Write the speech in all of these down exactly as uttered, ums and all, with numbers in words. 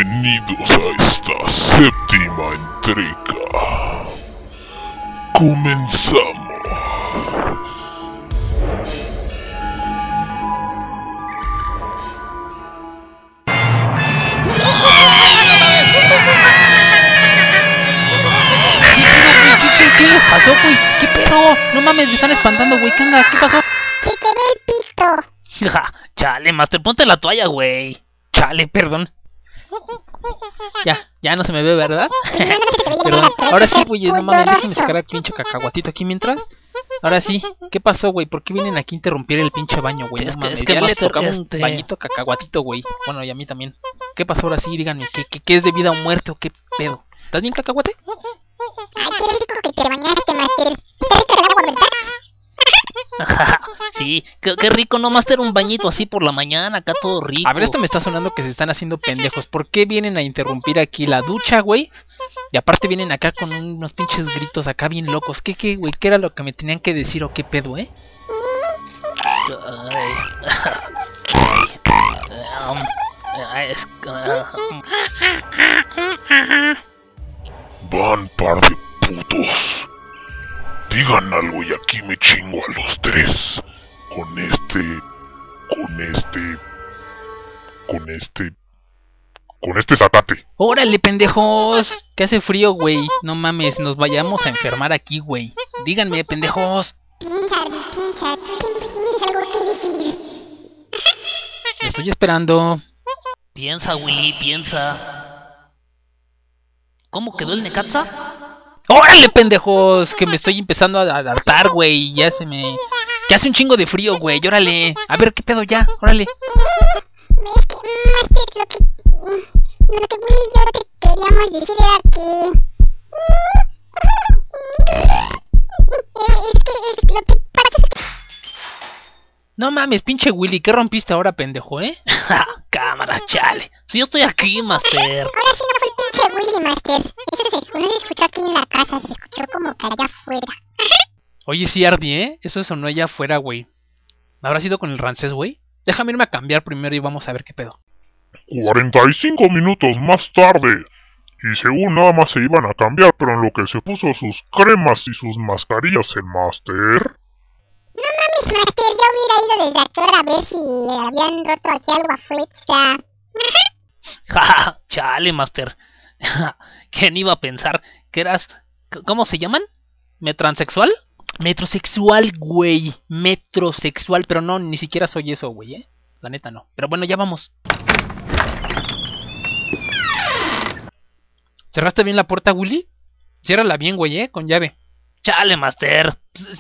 Bienvenidos a esta séptima entrega. Comenzamos. ¿Qué les pasó, güey? ¿Qué pedo? No mames, me están espantando, güey. ¿Qué onda? ¿Qué pasó? Se te ve el pito. Ja, chale, Master, ponte la toalla, güey. Chale, perdón. Ya, ya no se me ve, ¿verdad? Perdón. Ahora sí, güey, no mames, déjenme sacar al pinche cacahuatito aquí mientras. Ahora sí, ¿qué pasó, güey? ¿Por qué vienen aquí a interrumpir el pinche baño, güey? Es No que, mames, es que ya le Master, tocamos este... bañito cacahuatito, güey. Bueno, y a mí también. ¿Qué pasó ahora sí? Díganme, ¿qué, qué, qué es de vida o muerte o qué pedo? ¿Estás bien, cacahuate? Ay, qué rico que te bañaste, Master. Está rico el agua, ¿verdad? Sí, qué, qué rico, no, Master, un bañito así por la mañana, acá todo rico. A ver, esto me está sonando que se están haciendo pendejos. ¿Por qué vienen a interrumpir aquí la ducha, güey? Y aparte vienen acá con unos pinches gritos acá bien locos. ¿Qué, qué, güey? ¿Qué era lo que me tenían que decir o qué pedo, eh? Ay, ay, um, ay, es, uh, Van par de putos. Digan algo y aquí me chingo a los tres. Con este... Con este... Con este... Con este zacate. ¡Órale, pendejos! Que hace frío, güey. No mames, nos vayamos a enfermar aquí, güey. Díganme, pendejos. Piensa, Arby, piensa. Tú siempre tienes algo que decir. Lo estoy esperando. piensa, Willy, piensa. ¿Cómo quedó el Necaxa? ¡Órale, pendejos! Que me estoy empezando a adaptar, güey. Ya se me... Que hace un chingo de frío, güey. Órale. A ver, ¿qué pedo ya? Órale. Es que, Master, lo que... Lo que Willy y yo te queríamos decir era que... Es que, es lo que pasa es que... No mames, pinche Willy. ¿Qué rompiste ahora, pendejo, eh? Cámara, chale. Si yo estoy aquí, Master. Ahora sí no fue el pinche Willy, Master. Eso se, no se escuchó aquí en la casa, se escuchó como que allá afuera. Oye, sí, Arby, ¿eh? Eso sonó allá afuera, güey. ¿Habrá sido con el rancés, güey? Déjame irme a cambiar primero y vamos a ver qué pedo. cuarenta y cinco minutos más tarde. Y según nada más se iban a cambiar, pero en lo que se puso sus cremas y sus mascarillas el Master. No mames, Master, yo hubiera ido desde acá a ver si habían roto aquí algo afuera. Ja, chale, Master. ¿Quién iba a pensar que eras... ¿Cómo se llaman? ¿Metransexual? Metrosexual, güey. Metrosexual, pero no, ni siquiera soy eso, güey, ¿eh? La neta no. Pero bueno, ya vamos. ¿Cerraste bien la puerta, Willy? Ciérrala bien, güey, ¿eh? Con llave. Chale, Master.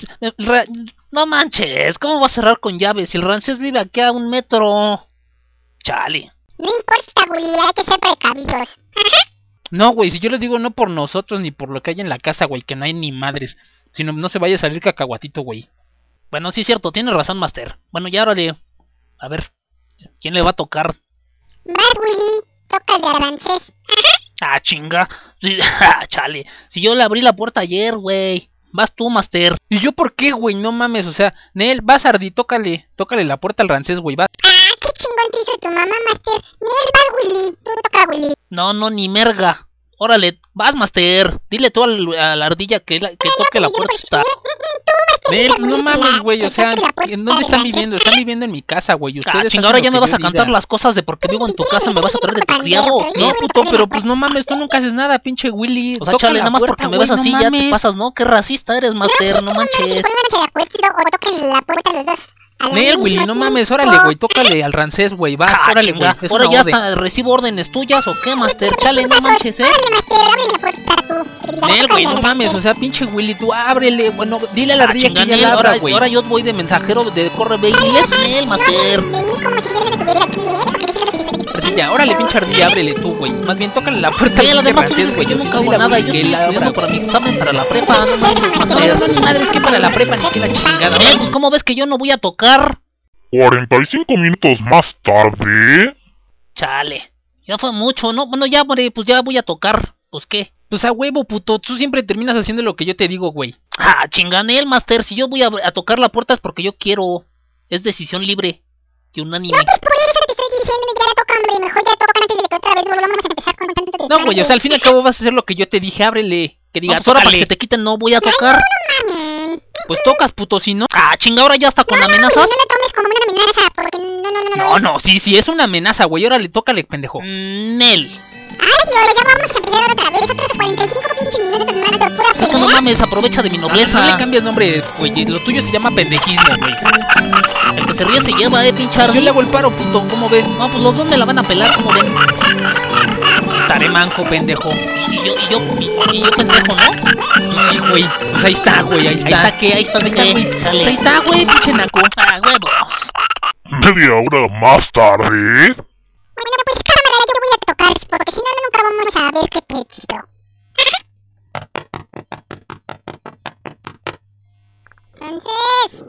No manches, ¿cómo va a cerrar con llave si el rancés vive aquí a un metro? Chale. No importa, Willy, hay que ser precavidos. No, güey, si yo les digo no por nosotros ni por lo que hay en la casa, güey, que no hay ni madres. Sino no se vaya a salir cacahuatito, güey. Bueno, sí es cierto, tienes razón, Master. Bueno, ya órale. A ver, ¿quién le va a tocar? Vas, Willy, tócale al francés. Ah, chinga. Sí, chale. Si yo le abrí la puerta ayer, güey. Vas tú, Master. ¿Y yo por qué, güey? No mames, o sea, Nel, vas, Ardi, tócale. Tócale la puerta al rancés, güey, vas. Ah, qué chingón te hizo tu mamá, Master. Nel, vas, Willy, tú toca, Willy. No, no, ni merga. Órale, vas, Master. Dile tú al, a la ardilla que, la, que toque la puerta. Nel, no mames, güey, o sea, ¿en dónde están viviendo? Están viviendo en mi casa, güey. Ah, chinga, ahora ya me vas a cantar las cosas de porque vivo en tu casa, me vas a traer de tu criado. No, puto, pero pues no mames, tú nunca haces nada, pinche Willy. O sea, chale, nada más porque me ves así ya te pasas, ¿no? Qué racista eres, Master, no manches. Pónganse de acuerdo o toquen la puerta los dos. Nel, Willy, no mames, órale, güey, tócale al rancés, güey, va, ah, órale, güey. Ahora ya hasta recibo órdenes tuyas o qué, Master, chale, no manches, eh. Órale, Master, abre la puerta tú. Nel, güey, no mames, o sea, pinche Willy, tú ábrele, bueno, dile a la ardilla ah, que ya la abra, ahora, güey. ahora yo voy de mensajero de corre, ve y diles, Nel, Master. De mí como si yo no estuviera aquí, ¿eh? Ardilla, órale, pinche ardilla, ábrele tú, güey. Más bien, tócale la puerta Sí, al además rancés, tú güey. yo nunca hago nada, yo estoy estudiando para mi examen para la prepa. No, no, no, ni madre, es que para la prepa ni que la chingada. Eh, pues ¿cómo ves que yo no voy a tocar? cuarenta y cinco minutos más tarde. Chale, ya fue mucho, ¿no? Bueno, ya, hombre, pues ya voy a tocar. Pues, ¿qué? Pues a huevo, puto, tú siempre terminas haciendo lo que yo te digo, güey. Ah, chinganel, Master, si yo voy a, a tocar la puerta es porque yo quiero. Es decisión libre y unánime. No, pues por eso te estoy diciendo, ya toca, hombre, mejor ya toca antes de que otra vez volvamos a empezar. No, güey, o sea, al fin y al cabo vas a hacer lo que yo te dije, ábrele. Que diga, No, pues ahora para tócale. que te quiten no voy a tocar. Mamen. Pues tocas, puto, si no. Ah, chinga, ahora ya está con No, amenazas. no lo tomes como una amenaza, porque no, no, no, No, no, sí, sí, es una amenaza, güey. Órale, tócale, pendejo. Mm, Nel. Ay, tío, ya vamos a empezar otra vez. Otros cuarenta y cinco pinches minutos más de pura Es que no pelea. mames, aprovecha de mi No, nobleza. no le cambias nombre, güey. Lo tuyo se llama pendejismo, güey. El que se ríe se lleva, eh, pinche Yo Ardi. le hago el paro, puto, ¿cómo ves? No, pues los dos me la van a pelar, como ven. Estaré manco, pendejo. Y, y yo, y yo, y, y yo pendejo, ¿no? Pues sí, güey. Pues ahí está, güey, ahí Ahí está. está que, ahí está Ahí está, que. güey. Sale. Ahí está, güey, pinche naco. Ah, huevo. Media hora más tarde. Bueno, pues cámara, yo voy a tocar, porque si no, nunca vamos a ver qué pretexto. Francés,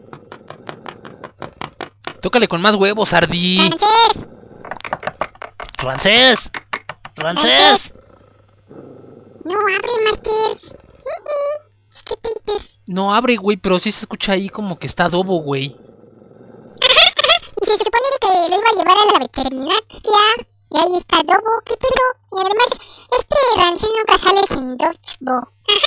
Tócale con más huevos, Ardi. francés, Francés. Francés. francés. No abre, Masters. Mm, mm, Es que Peters. No abre, güey, pero sí se escucha ahí como que está adobo, güey. Y se supone que lo iba a llevar a la veterinaria. Y ahí está Dobo, ¿qué pedo? Y además, este Rancés nunca sale sin Dodgeball.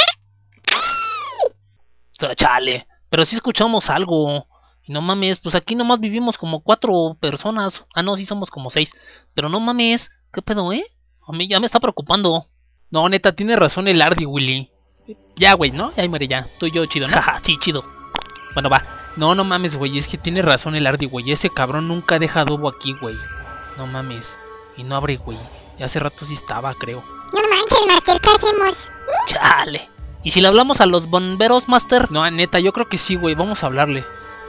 Chale. Pero sí escuchamos algo. Y no mames, pues aquí nomás vivimos como cuatro personas. Ah, no, sí somos como seis. Pero no mames, ¿qué pedo, eh? A mí ya me está preocupando. No, neta, tiene razón el Ardi, Willy. Ya, güey, ¿no? Ya muere ya. Tú y yo, chido, ¿no? Jaja, sí, chido. Bueno, va. No, no mames, güey. Es que tiene razón el Ardi, güey. Ese cabrón nunca deja adobo aquí, güey. No mames. Y no abre, güey. Y hace rato sí estaba, creo. No manches, Master, ¿qué hacemos? Chale. ¿Y si le hablamos a los bomberos, Master? No, neta, yo creo que sí, güey. Vamos a hablarle.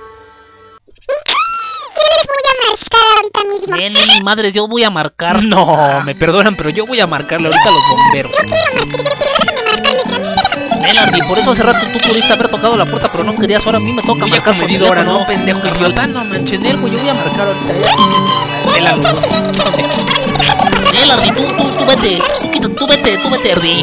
Yo les voy a marcar ahorita mismo. Ven, mi madre, yo voy a marcar. No, me perdonan, pero yo voy a marcarle ahorita a los bomberos. Ven, Ardi, por eso hace rato tú pudiste haber tocado la puerta, pero no querías. Ahora a mí me toca Muy marcar por acomedido ahora, teléfono. no, pendejo idiota. No manches, Nel, güey. Yo voy a marcar ahorita. Ya. Nel, a los dos. Ven, Ardi, tú, tú, tú vete. Tú, quita- tú vete, tú vete, Ardi.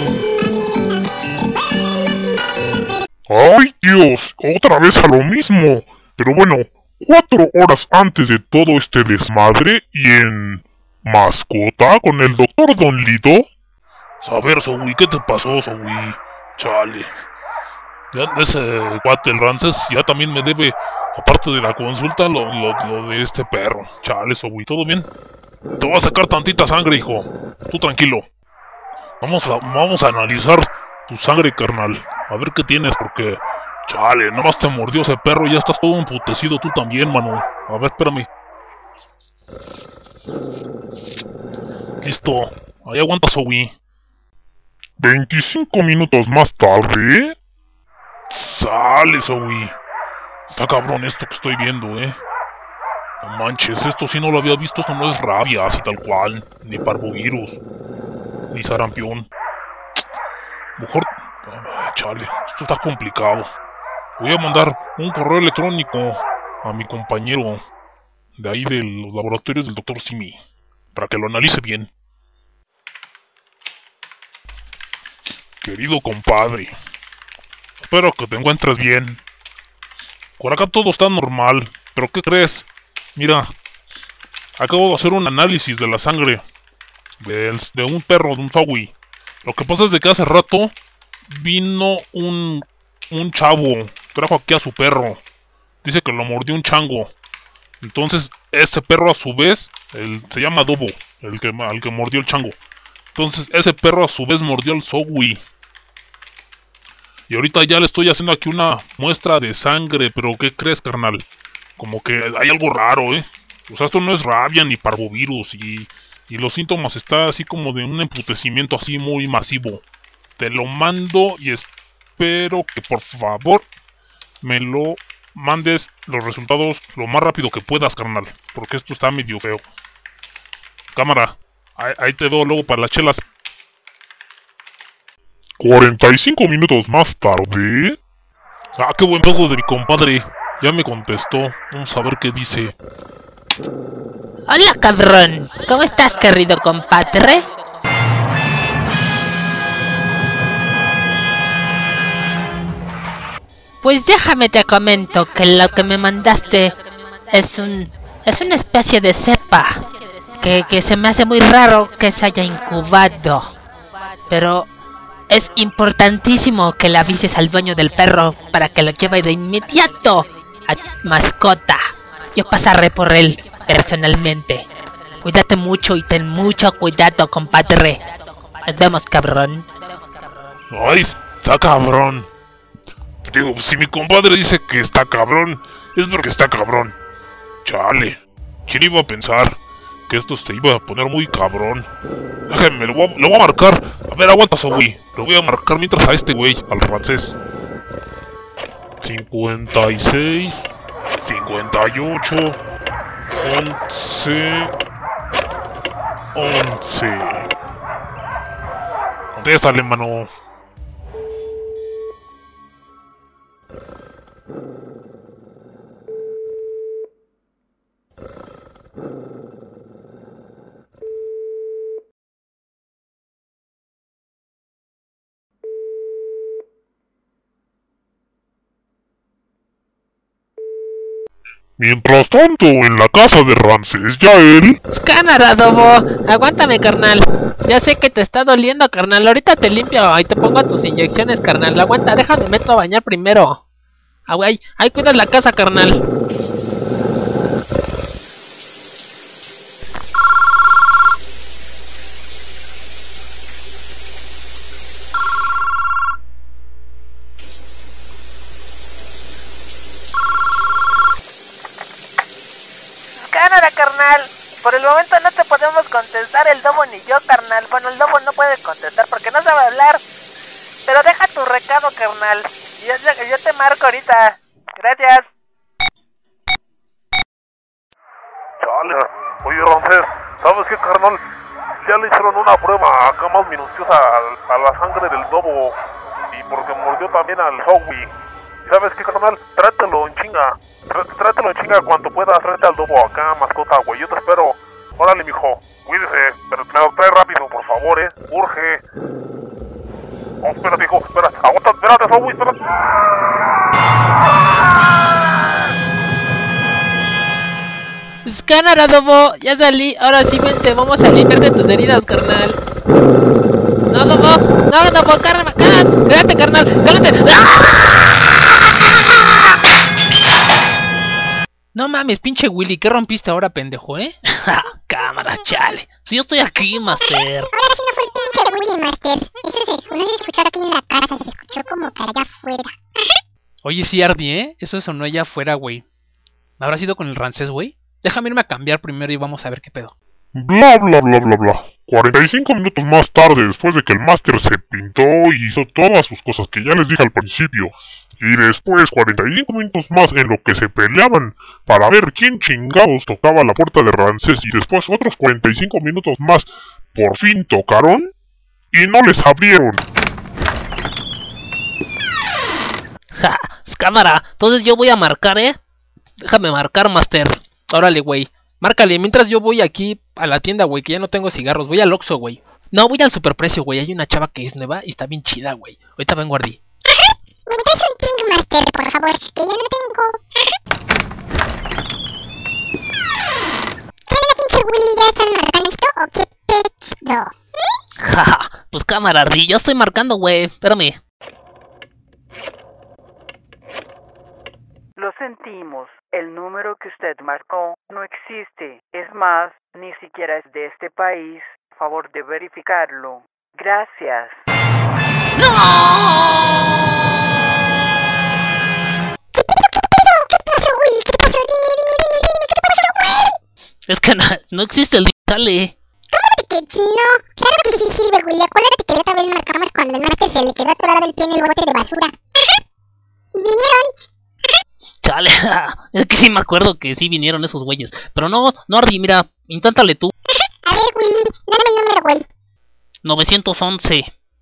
¡Ay, Dios! Otra vez a lo mismo. Pero bueno, cuatro horas antes de todo este desmadre y en mascota con el doctor Don Lito. A ver, Zoe, ¿qué te pasó, Zoe? Chale. Ya ese cuate, el Rances, ya también me debe, aparte de la consulta, lo, lo, lo de este perro. Chale, Zoe, ¿todo bien? Te voy a sacar tantita sangre, hijo. Tú tranquilo. Vamos a, vamos a analizar tu sangre, carnal. A ver qué tienes, porque... Chale, nada más te mordió ese perro y ya estás todo emputecido tú también, mano. A ver, espérame. Listo. Ahí aguanta, Zoe. veinticinco minutos más tarde. Sale, Zoe. Está cabrón esto que estoy viendo, eh. No manches, esto sí no lo había visto, esto no es rabia, así tal cual. Ni parvovirus. Ni sarampión. Mejor... Ay, chale, esto está complicado. Voy a mandar un correo electrónico a mi compañero de ahí de los laboratorios del doctor Simi, para que lo analice bien. Querido compadre, espero que te encuentres bien. Por acá todo está normal, pero ¿qué crees? Mira, acabo de hacer un análisis de la sangre de, de un perro, de un Zowie. Lo que pasa es de que hace rato vino un, un chavo, trajo aquí a su perro. Dice que lo mordió un chango. Entonces, ese perro a su vez, el, se llama Dobo, el que, el que mordió el chango. Entonces, ese perro a su vez mordió al Zowie. Y ahorita ya le estoy haciendo aquí una muestra de sangre, pero ¿qué crees, carnal? Como que hay algo raro, ¿eh? O sea, esto no es rabia ni parvovirus y, y los síntomas está así como de un emputecimiento así muy masivo. Te lo mando y espero que por favor me lo mandes los resultados lo más rápido que puedas, carnal, porque esto está medio feo. Cámara, ahí, ahí te veo luego para las chelas. cuarenta y cinco minutos más tarde. Ah, qué buen pedo de mi compadre. Ya me contestó. Vamos a ver qué dice. Hola, cabrón. ¿Cómo estás, querido compadre? Pues déjame te comento que lo que me mandaste es un... es una especie de cepa que, que se me hace muy raro que se haya incubado. Pero es importantísimo que le avises al dueño del perro para que lo lleve de inmediato a mascota. Yo pasaré por él personalmente. Cuídate mucho y ten mucho cuidado, compadre. Nos vemos, cabrón. Ay, está cabrón. Digo, si mi compadre dice que está cabrón, es porque está cabrón. Chale, ¿quién iba a pensar que esto se iba a poner muy cabrón? Déjenme, lo voy a, lo voy a marcar. A ver, aguanta, Zoe. Lo voy a marcar mientras a este güey, al francés. cincuenta y seis, cincuenta y ocho, once, once. Contéstale, mano. Mientras tanto, en la casa de Ramsés, ya él... Cámara, Dobo, aguántame, carnal. Ya sé que te está doliendo, carnal. Ahorita te limpio y te pongo tus inyecciones, carnal. Aguanta, déjame meto a bañar primero. Ah, güey, ahí cuidas la casa, carnal. Cámara, carnal. Por el momento no te podemos contestar el Dobo ni yo, carnal. Bueno, el Dobo no puede contestar porque no sabe hablar. Pero deja tu recado, carnal. Yo, yo, yo te marco ahorita. Gracias. Chale, oye, Ramsés, ¿sabes qué, carnal? Ya le hicieron una prueba acá más minuciosa a, a la sangre del Dobo. Y porque mordió también al Zoe. ¿Sabes qué, carnal? Trátelo en chinga. Trá- Trátelo en chinga cuanto puedas. Tráete al Dobo acá, mascota, güey. Yo te espero. Órale, mijo. Cuídese. Pero me lo trae rápido, por favor, eh. Urge. Oh, espérate, hijo. Espera. Aguanta. Espérate, Zoe. Espérate. Cámara, Dobo, ya salí. Ahora sí, vente, vamos a limpiarte tus heridas, carnal. No, Dobo, no, Dobo, cárgame, cárgame, cállate, carnal, cállate. No mames, pinche Willy, ¿qué rompiste ahora, pendejo, eh? Cámara, chale. Si yo estoy aquí, master. Ahora sí no fue el pinche de Willy Master. Eso se, no se escuchó aquí en la casa, se escuchó como que allá afuera. Oye, sí, Ardi, ¿eh? Eso sonó allá afuera, güey. ¿Habrá sido con el Ramsés, güey? Déjame irme a cambiar primero y vamos a ver qué pedo. Bla bla bla bla bla. cuarenta y cinco minutos más tarde, después de que el máster se pintó y hizo todas sus cosas que ya les dije al principio. Y después cuarenta y cinco minutos más en lo que se peleaban para ver quién chingados tocaba la puerta de Ramsés. Y después otros cuarenta y cinco minutos más, por fin tocaron y no les abrieron. Ja, cámara. Entonces yo voy a marcar, ¿eh? Déjame marcar, master. Órale, güey. Márcale, mientras yo voy aquí a la tienda, güey, que ya no tengo cigarros. Voy al Oxxo, güey. No, voy al superprecio, güey. Hay una chava que es nueva y está bien chida, güey. Ahorita vengo, Ardi. ¿Me traes un Ting Master, por favor? Que ya no tengo. ¿Qué onda, pinche Willy? ¿Ya estás marcando esto o qué pedo? Ja, pues cámara, Ardi. Yo estoy marcando, güey. Espérame. Lo sentimos, el número que usted marcó no existe. Es más, ni siquiera es de este país. Por favor de verificarlo. Gracias. ¿Qué pasó, Willy? ¿Qué pasó? Dime, dime, dime, dime, ¿qué pasó, güey? Es que no, no existe el dale. ¿Cómo que no? Claro que sí sirve, Willy. Acuérdate que la otra vez marcamos cuando el máster se le quedó atorado el pie en el bote de basura. Ajá. Y vinieron. Chale, es que sí me acuerdo que sí vinieron esos güeyes. Pero no, no, Ardi, mira, inténtale tú. A ver, Willy, dame el número, güey. novecientos once.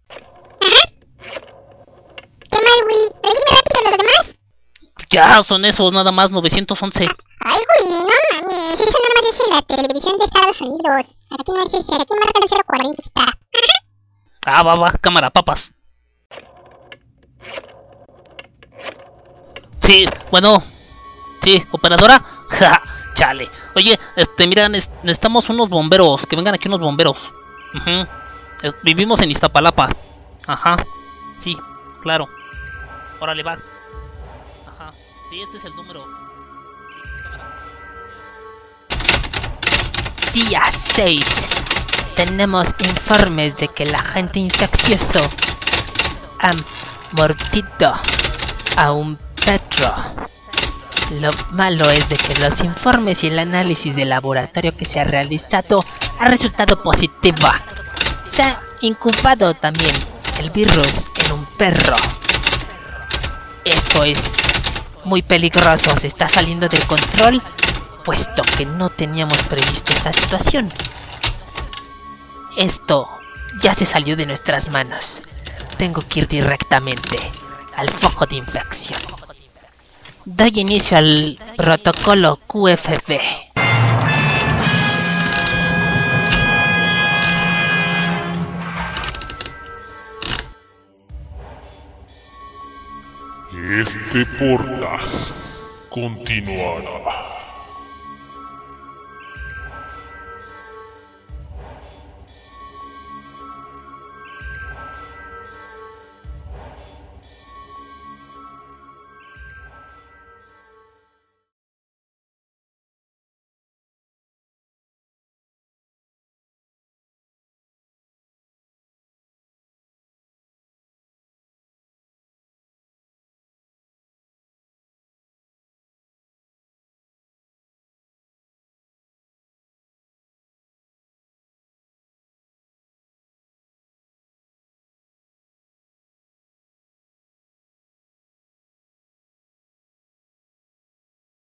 ¿Qué más, Willy? ¿Pero dime rápido los demás? Ya, son esos, nada más, novecientos once. Ay, Willy, no mames. Eso nada más es en la televisión de Estados Unidos. Aquí no es ese. Aquí marca el cero cuarenta está. Ah, va, va, cámara, papas. Sí, bueno. Sí, operadora. Ja, chale. Oye, este, mira, necesitamos unos bomberos, que vengan aquí unos bomberos. Uh-huh. Vivimos en Iztapalapa. Ajá, sí, claro. Órale, va. Ajá, sí, este es el número. Día seis. Tenemos informes de que el agente infeccioso ha mordido a un perro. Lo malo es de que los informes y el análisis de laboratorio que se ha realizado ha resultado positivo. Se ha incubado también el virus en un perro. Esto es muy peligroso, se está saliendo del control, puesto que no teníamos previsto esta situación. Esto ya se salió de nuestras manos. Tengo que ir directamente al foco de infección. Doy inicio al protocolo Q F B. Este podcast continuará.